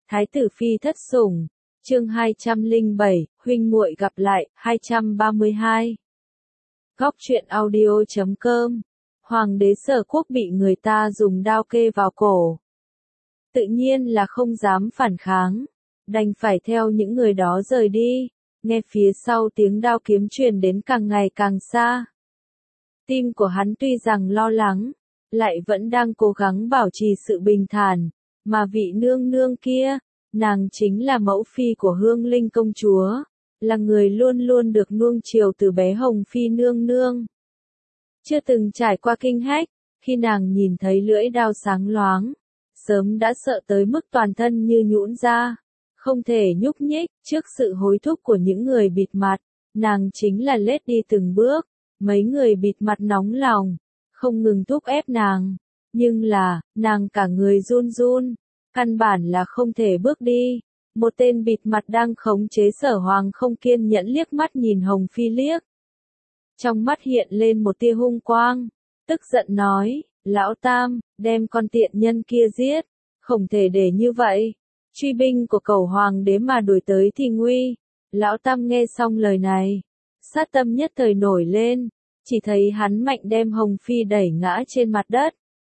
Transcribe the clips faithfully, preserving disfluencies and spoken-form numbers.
Thái tử phi thất sủng, chương hai trăm lẻ bảy, huynh muội gặp lại, hai trăm ba mươi hai. Góc truyện audio chấm com. Hoàng đế Sở Quốc bị người ta dùng đao kê vào cổ. Tự nhiên là không dám phản kháng, đành phải theo những người đó rời đi, nghe phía sau tiếng đao kiếm truyền đến càng ngày càng xa. Tim của hắn tuy rằng lo lắng, lại vẫn đang cố gắng bảo trì sự bình thản, mà vị nương nương kia, nàng chính là mẫu phi của Hương Linh công chúa, là người luôn luôn được nuông chiều từ bé Hồng Phi nương nương. Chưa từng trải qua kinh hách, khi nàng nhìn thấy lưỡi đao sáng loáng, sớm đã sợ tới mức toàn thân như nhũn ra, không thể nhúc nhích trước sự hối thúc của những người bịt mặt, nàng chính là lết đi từng bước, mấy người bịt mặt nóng lòng, không ngừng thúc ép nàng, nhưng là, nàng cả người run run, căn bản là không thể bước đi. Một tên bịt mặt đang khống chế Sở Hoàng không kiên nhẫn liếc mắt nhìn Hồng Phi liếc. Trong mắt hiện lên một tia hung quang, tức giận nói, lão tam, đem con tiện nhân kia giết, không thể để như vậy. Truy binh của cầu hoàng đế mà đuổi tới thì nguy. Lão tam nghe xong lời này, sát tâm nhất thời nổi lên, chỉ thấy hắn mạnh đem Hồng Phi đẩy ngã trên mặt đất.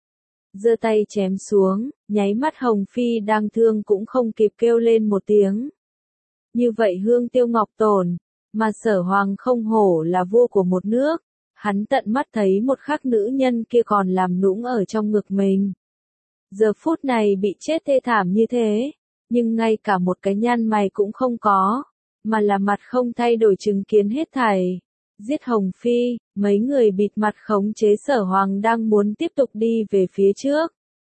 Giơ tay chém xuống, nháy mắt Hồng Phi đang thương cũng không kịp kêu lên một tiếng. Như vậy Hương Tiêu Ngọc tổn, mà Sở Hoàng không hổ là vua của một nước, hắn tận mắt thấy một khắc nữ nhân kia còn làm nũng ở trong ngực mình. Giờ phút này bị chết thê thảm như thế, nhưng ngay cả một cái nhăn mày cũng không có, mà là mặt không thay đổi chứng kiến hết thảy. Giết Hồng Phi, mấy người bịt mặt khống chế Sở Hoàng đang muốn tiếp tục đi về phía trước.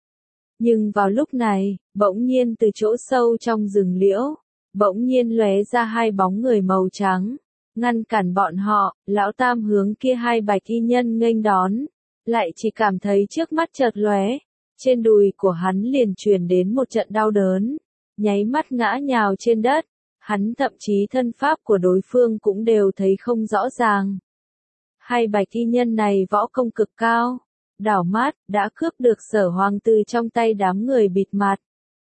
Nhưng vào lúc này, bỗng nhiên từ chỗ sâu trong rừng liễu, bỗng nhiên lóe ra hai bóng người màu trắng, ngăn cản bọn họ. Lão tam hướng kia hai bạch y nhân nghênh đón, lại chỉ cảm thấy trước mắt chợt lóe, trên đùi của hắn liền truyền đến một trận đau đớn, nháy mắt ngã nhào trên đất. Hắn thậm chí thân pháp của đối phương cũng đều thấy không rõ ràng. Hai bạch y nhân này võ công cực cao, đảo mắt, đã cướp được Sở Hoàng từ trong tay đám người bịt mặt.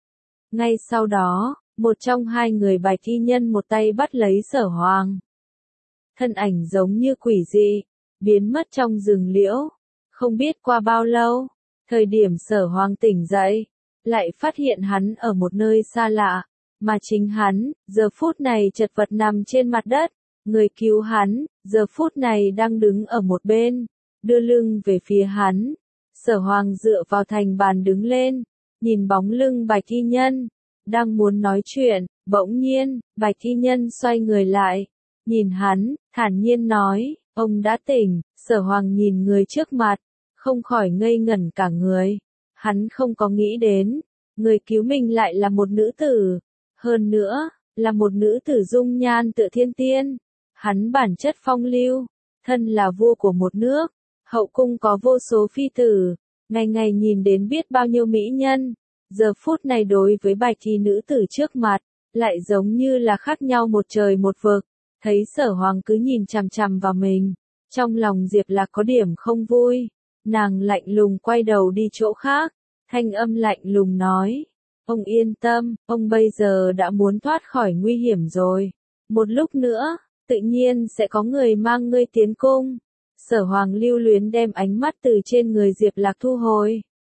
Ngay sau đó, một trong hai người bạch y nhân một tay bắt lấy Sở Hoàng. Thân ảnh giống như quỷ dị, biến mất trong rừng liễu. Không biết qua bao lâu, thời điểm Sở Hoàng tỉnh dậy, lại phát hiện hắn ở một nơi xa lạ. Mà chính hắn, giờ phút này chật vật nằm trên mặt đất, người cứu hắn, giờ phút này đang đứng ở một bên, đưa lưng về phía hắn. Sở Hoàng dựa vào thành bàn đứng lên, nhìn bóng lưng bạch y nhân, đang muốn nói chuyện, bỗng nhiên, bạch y nhân xoay người lại, nhìn hắn, thản nhiên nói, ông đã tỉnh. Sở Hoàng nhìn người trước mặt, không khỏi ngây ngẩn cả người, hắn không có nghĩ đến, người cứu mình lại là một nữ tử. Hơn nữa, là một nữ tử dung nhan tựa thiên tiên. Hắn bản chất phong lưu, thân là vua của một nước, hậu cung có vô số phi tử, ngày ngày nhìn đến biết bao nhiêu mỹ nhân. Giờ phút này đối với bạch y nữ tử trước mặt, lại giống như là khác nhau một trời một vực. Thấy Sở Hoàng cứ nhìn chằm chằm vào mình, trong lòng Diệp Lạc có điểm không vui, nàng lạnh lùng quay đầu đi chỗ khác, thanh âm lạnh lùng nói. Ông yên tâm, ông bây giờ đã muốn thoát khỏi nguy hiểm rồi. Một lúc nữa, tự nhiên sẽ có người mang ngươi tiến cung. Sở Hoàng lưu luyến đem ánh mắt từ trên người Diệp Lạc thu hồi.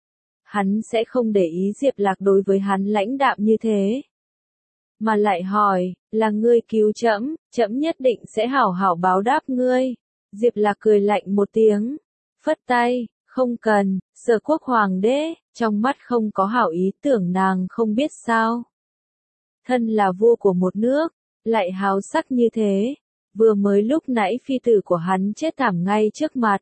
Hắn sẽ không để ý Diệp Lạc đối với hắn lãnh đạm như thế. Mà lại hỏi, là ngươi cứu trẫm, trẫm nhất định sẽ hảo hảo báo đáp ngươi. Diệp Lạc cười lạnh một tiếng, phất tay. Không cần. Sở Quốc hoàng đế, trong mắt không có hảo ý tưởng nàng không biết sao. Thân là vua của một nước, lại háo sắc như thế, vừa mới lúc nãy phi tử của hắn chết thảm ngay trước mặt.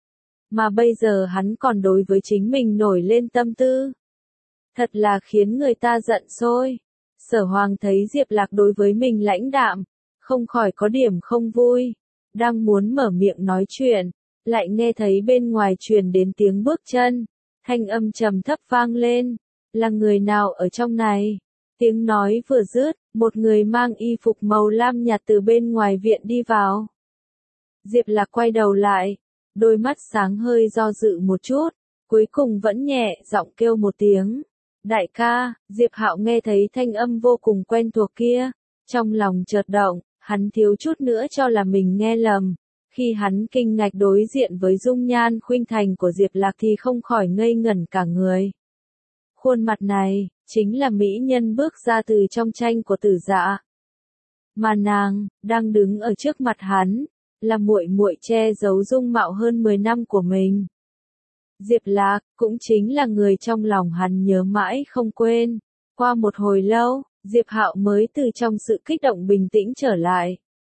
Mà bây giờ hắn còn đối với chính mình nổi lên tâm tư. Thật là khiến người ta giận sôi. Sở Hoàng thấy Diệp Lạc đối với mình lãnh đạm, không khỏi có điểm không vui, đang muốn mở miệng nói chuyện. Lại nghe thấy bên ngoài truyền đến tiếng bước chân, thanh âm trầm thấp vang lên, là người nào ở trong này? Tiếng nói vừa dứt, một người mang y phục màu lam nhạt từ bên ngoài viện đi vào. Diệp Lạc quay đầu lại, đôi mắt sáng hơi do dự một chút, cuối cùng vẫn nhẹ giọng kêu một tiếng, Đại ca, Diệp Hạo nghe thấy thanh âm vô cùng quen thuộc kia, trong lòng chợt động, hắn thiếu chút nữa cho là mình nghe lầm. Khi hắn kinh ngạc đối diện với dung nhan khuynh thành của Diệp Lạc thì không khỏi ngây ngẩn cả người. Khuôn mặt này, chính là mỹ nhân bước ra từ trong tranh của Tử Dạ. Mà nàng, đang đứng ở trước mặt hắn, là muội muội che giấu dung mạo hơn mười năm của mình. Diệp Lạc, cũng chính là người trong lòng hắn nhớ mãi không quên. Qua một hồi lâu, Diệp Hạo mới từ trong sự kích động bình tĩnh trở lại.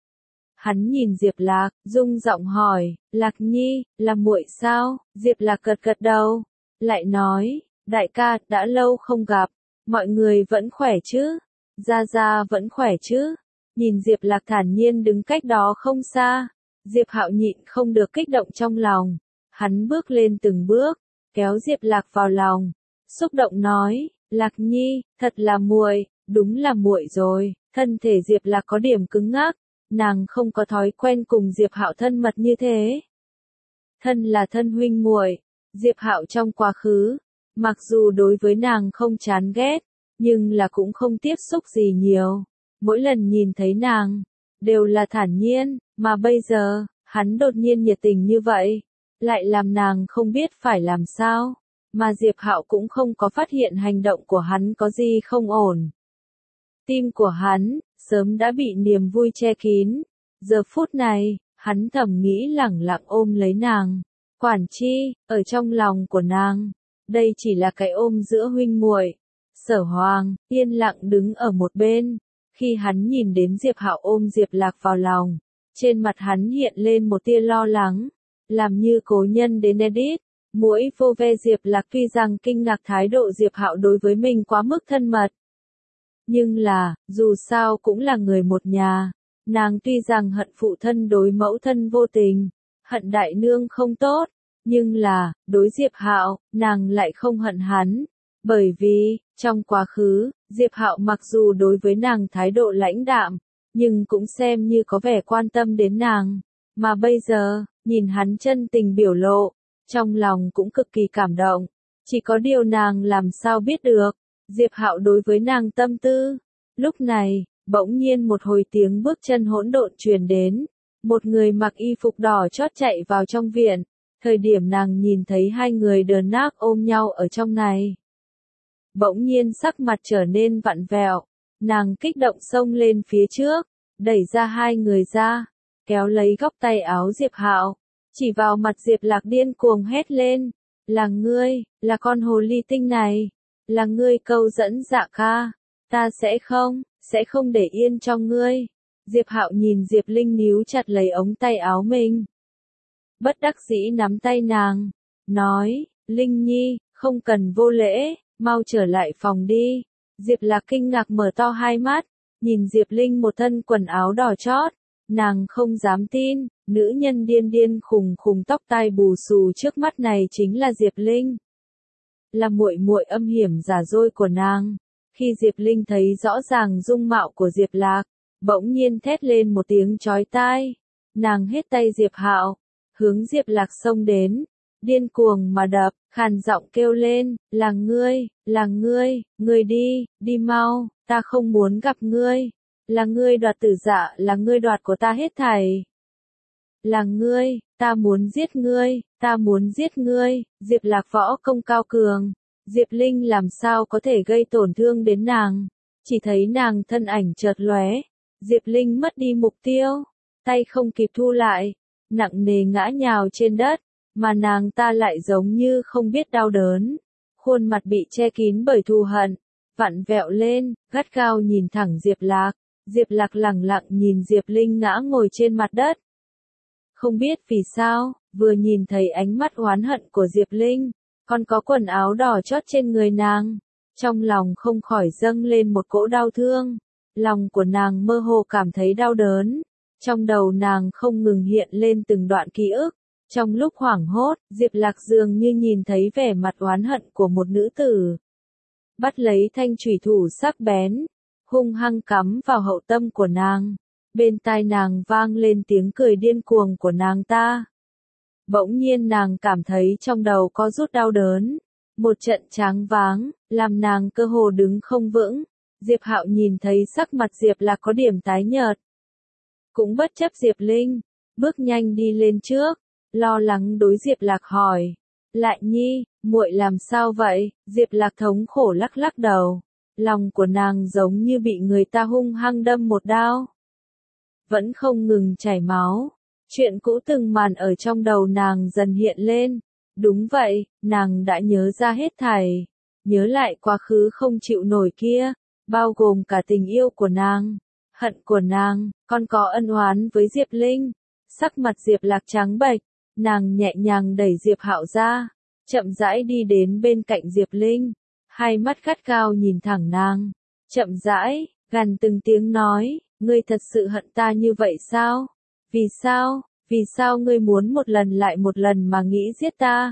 Hắn nhìn Diệp Lạc, rung giọng hỏi, Lạc Nhi, là muội sao? Diệp Lạc gật gật đầu, lại nói, đại ca, đã lâu không gặp, mọi người vẫn khỏe chứ? Gia Gia vẫn khỏe chứ? Nhìn Diệp Lạc thản nhiên đứng cách đó không xa, Diệp Hạo nhịn không được kích động trong lòng. Hắn bước lên từng bước, kéo Diệp Lạc vào lòng, xúc động nói, Lạc Nhi, thật là muội, đúng là muội rồi. Thân thể Diệp Lạc có điểm cứng ngắc, nàng không có thói quen cùng Diệp Hạo thân mật như thế. Thân là thân huynh muội, Diệp Hạo trong quá khứ, mặc dù đối với nàng không chán ghét, nhưng là cũng không tiếp xúc gì nhiều. Mỗi lần nhìn thấy nàng, đều là thản nhiên, mà bây giờ, hắn đột nhiên nhiệt tình như vậy, lại làm nàng không biết phải làm sao, mà Diệp Hạo cũng không có phát hiện hành động của hắn có gì không ổn. Tim của hắn, sớm đã bị niềm vui che kín, giờ phút này, hắn thầm nghĩ lẳng lặng ôm lấy nàng, quản chi, ở trong lòng của nàng, đây chỉ là cái ôm giữa huynh muội. Sở Hoàng, yên lặng đứng ở một bên, khi hắn nhìn đến Diệp Hạo ôm Diệp Lạc vào lòng, trên mặt hắn hiện lên một tia lo lắng. Làm như cố nhân đến edit, mũi vô ve Diệp Lạc tuy rằng kinh ngạc thái độ Diệp Hạo đối với mình quá mức thân mật. Nhưng là, dù sao cũng là người một nhà, nàng tuy rằng hận phụ thân đối mẫu thân vô tình, hận đại nương không tốt, nhưng là, đối Diệp Hạo, nàng lại không hận hắn, bởi vì, trong quá khứ, Diệp Hạo mặc dù đối với nàng thái độ lãnh đạm, nhưng cũng xem như có vẻ quan tâm đến nàng, mà bây giờ, nhìn hắn chân tình biểu lộ, trong lòng cũng cực kỳ cảm động, chỉ có điều nàng làm sao biết được, Diệp Hạo đối với nàng tâm tư. Lúc này, bỗng nhiên một hồi tiếng bước chân hỗn độn truyền đến, một người mặc y phục đỏ chót chạy vào trong viện, thời điểm nàng nhìn thấy hai người đờ nác ôm nhau ở trong này. Bỗng nhiên sắc mặt trở nên vặn vẹo, nàng kích động xông lên phía trước, đẩy ra hai người ra, kéo lấy góc tay áo Diệp Hạo, chỉ vào mặt Diệp Lạc điên cuồng hét lên, là ngươi, là con hồ ly tinh này, là ngươi câu dẫn Dạ ca, ta sẽ không, sẽ không để yên cho ngươi. Diệp Hạo nhìn Diệp Linh níu chặt lấy ống tay áo mình, bất đắc dĩ nắm tay nàng, nói, Linh Nhi, không cần vô lễ, mau trở lại phòng đi. Diệp Lạc kinh ngạc mở to hai mắt, nhìn Diệp Linh một thân quần áo đỏ chót, nàng không dám tin, nữ nhân điên điên khùng khùng tóc tai bù xù trước mắt này chính là Diệp Linh. Là muội muội âm hiểm giả dối của nàng. Khi Diệp Linh thấy rõ ràng dung mạo của Diệp Lạc, bỗng nhiên thét lên một tiếng chói tai, nàng hết tay Diệp Hạo, hướng Diệp Lạc xông đến, điên cuồng mà đập, khàn giọng kêu lên, là ngươi, là ngươi, ngươi đi, đi mau, ta không muốn gặp ngươi, là ngươi đoạt Tử Dạ, là ngươi đoạt của ta hết thảy. Là ngươi, ta muốn giết ngươi, ta muốn giết ngươi. Diệp Lạc võ công cao cường, Diệp Linh làm sao có thể gây tổn thương đến nàng, chỉ thấy nàng thân ảnh chợt lóe, Diệp Linh mất đi mục tiêu, tay không kịp thu lại, nặng nề ngã nhào trên đất, mà nàng ta lại giống như không biết đau đớn, khuôn mặt bị che kín bởi thù hận, vặn vẹo lên, gắt gao nhìn thẳng Diệp Lạc. Diệp Lạc lẳng lặng nhìn Diệp Linh ngã ngồi trên mặt đất. Không biết vì sao, vừa nhìn thấy ánh mắt oán hận của Diệp Linh, còn có quần áo đỏ chót trên người nàng, trong lòng không khỏi dâng lên một cỗ đau thương, lòng của nàng mơ hồ cảm thấy đau đớn, trong đầu nàng không ngừng hiện lên từng đoạn ký ức, trong lúc hoảng hốt, Diệp Lạc dường như nhìn thấy vẻ mặt oán hận của một nữ tử. Bắt lấy thanh chủy thủ sắc bén, hung hăng cắm vào hậu tâm của nàng, bên tai nàng vang lên tiếng cười điên cuồng của nàng ta. Bỗng nhiên nàng cảm thấy trong đầu có rút đau đớn, một trận choáng váng, làm nàng cơ hồ đứng không vững. Diệp Hạo nhìn thấy sắc mặt Diệp Lạc có điểm tái nhợt, cũng bất chấp Diệp Linh, bước nhanh đi lên trước, lo lắng đối Diệp Lạc hỏi, Lại Nhi, muội làm sao vậy? Diệp Lạc thống khổ lắc lắc đầu, lòng của nàng giống như bị người ta hung hăng đâm một đao, vẫn không ngừng chảy máu. Chuyện cũ từng màn ở trong đầu nàng dần hiện lên. Đúng vậy, nàng đã nhớ ra hết thảy, nhớ lại quá khứ không chịu nổi kia, bao gồm cả tình yêu của nàng, hận của nàng, còn có ân oán với Diệp Linh. Sắc mặt Diệp Lạc trắng bệch, nàng nhẹ nhàng đẩy Diệp Hạo ra, chậm rãi đi đến bên cạnh Diệp Linh, hai mắt gắt gao nhìn thẳng nàng, chậm rãi, gằn từng tiếng nói, ngươi thật sự hận ta như vậy sao? Vì sao? Vì sao ngươi muốn một lần lại một lần mà nghĩ giết ta?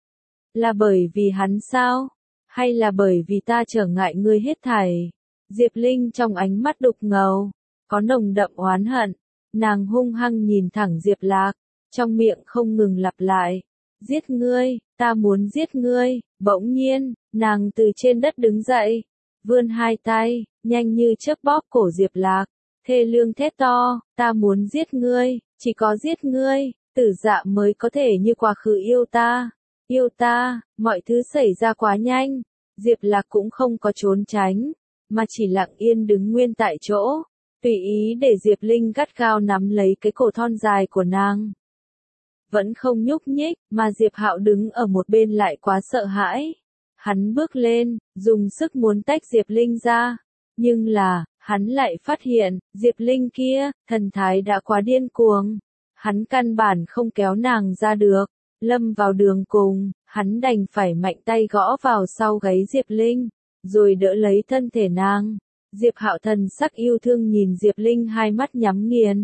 Là bởi vì hắn sao? Hay là bởi vì ta trở ngại ngươi hết thảy? Diệp Linh trong ánh mắt đục ngầu, có nồng đậm oán hận, nàng hung hăng nhìn thẳng Diệp Lạc, trong miệng không ngừng lặp lại, giết ngươi, ta muốn giết ngươi. Bỗng nhiên, nàng từ trên đất đứng dậy, vươn hai tay, nhanh như chớp bóp cổ Diệp Lạc, thê lương thét to, ta muốn giết ngươi, chỉ có giết ngươi, Tử Dạ mới có thể như quá khứ yêu ta, yêu ta. Mọi thứ xảy ra quá nhanh, Diệp Lạc cũng không có trốn tránh, mà chỉ lặng yên đứng nguyên tại chỗ, tùy ý để Diệp Linh gắt gao nắm lấy cái cổ thon dài của nàng. Vẫn không nhúc nhích, mà Diệp Hạo đứng ở một bên lại quá sợ hãi. Hắn bước lên, dùng sức muốn tách Diệp Linh ra, nhưng là, hắn lại phát hiện, Diệp Linh kia, thần thái đã quá điên cuồng. Hắn căn bản không kéo nàng ra được, lâm vào đường cùng, hắn đành phải mạnh tay gõ vào sau gáy Diệp Linh, rồi đỡ lấy thân thể nàng. Diệp Hạo thần sắc yêu thương nhìn Diệp Linh, hai mắt nhắm nghiền,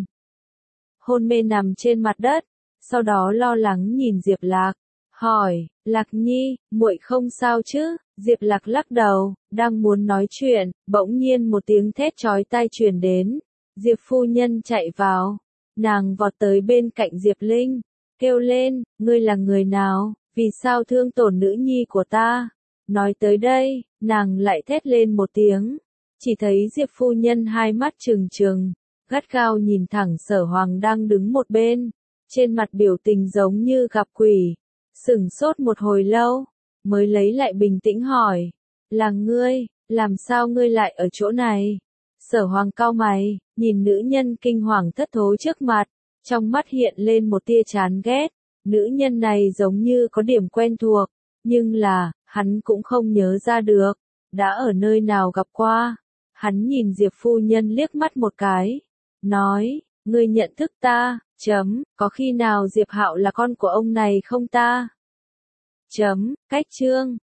hôn mê nằm trên mặt đất, sau đó lo lắng nhìn Diệp Lạc, hỏi, Lạc Nhi, muội không sao chứ? Diệp Lạc lắc đầu, đang muốn nói chuyện, bỗng nhiên một tiếng thét chói tai truyền đến. Diệp phu nhân chạy vào, nàng vọt tới bên cạnh Diệp Linh, kêu lên, ngươi là người nào, vì sao thương tổn nữ nhi của ta? Nói tới đây, nàng lại thét lên một tiếng, chỉ thấy Diệp phu nhân hai mắt trừng trừng, gắt gao nhìn thẳng Sở Hoàng đang đứng một bên, trên mặt biểu tình giống như gặp quỷ, sửng sốt một hồi lâu, mới lấy lại bình tĩnh hỏi, là ngươi, làm sao ngươi lại ở chỗ này? Sở Hoàng cau mày, nhìn nữ nhân kinh hoàng thất thố trước mặt, trong mắt hiện lên một tia chán ghét, nữ nhân này giống như có điểm quen thuộc, nhưng là, hắn cũng không nhớ ra được, đã ở nơi nào gặp qua. Hắn nhìn Diệp phu nhân liếc mắt một cái, nói, ngươi nhận thức ta, chấm, có khi nào Diệp Hạo là con của ông này không ta? Chấm, cách chương.